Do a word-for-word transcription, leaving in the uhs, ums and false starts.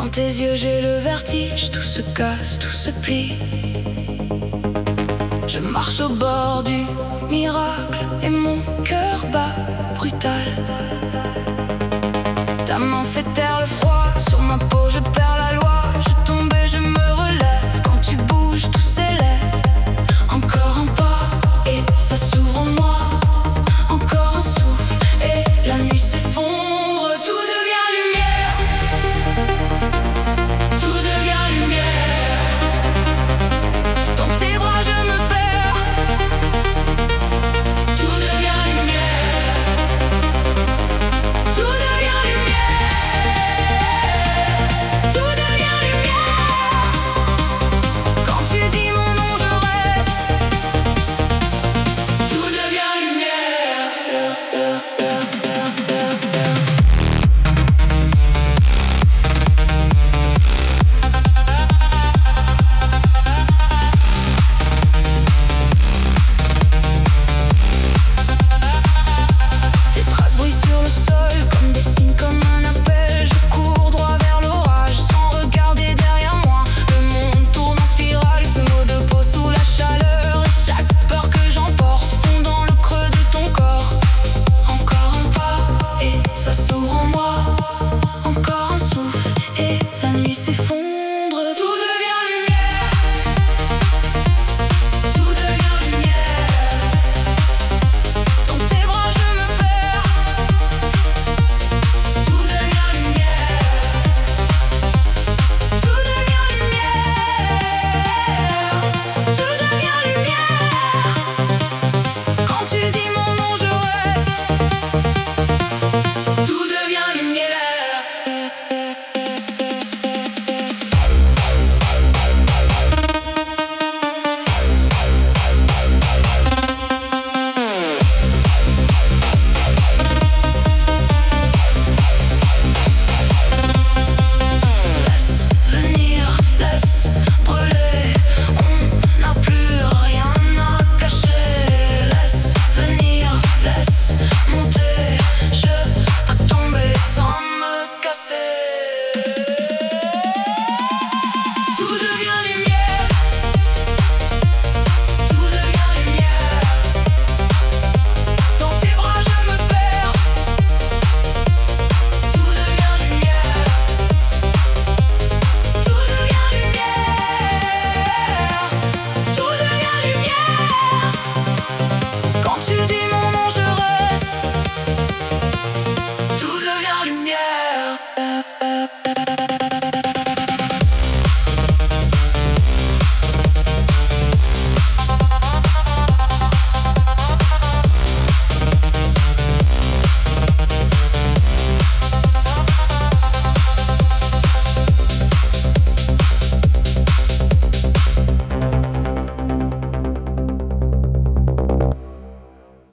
Dans tes yeux j'ai le vertige, tout se casse, tout se plie. Je marche au bord du miracle et mon cœur bat brutal. Ta main fait taire le froid, sur ma peau je perds la loi. Je tombe et je me relève, quand tu bouges tout s'élève. Encore un pas et ça s'ouvre en moi. Encore un souffle et la nuit s'effondre. Tout devient lumière, tout devient lumière. Dans tes bras je me perds. Tout devient lumière, tout devient lumière, tout devient lumière. Quand tu dis mon nom je reste. Tout devient lumière. Tes traces brillent sur le sol comme des signes, comme un appel. Je cours droit vers l'orage sans regarder derrière moi. Le monde tourne en spirale, ce mot de peau sous la chaleur. Et chaque peur que j'emporte fond dans le creux de ton corps. Encore un pas et ça s'ouvre en moi. Encore un souffle et la nuit s'effondre. Tout devient lumière, tout devient lumière. Dans tes bras je me perds. Tout devient lumière, tout devient lumière, tout devient lumière. Quand tu dis mon nom je reste. Tout devient lumière. Laisse venir, laisse brûler. On n'a plus rien à cacher. Laisse venir, laisse monter. Je peux tomber sans me casser.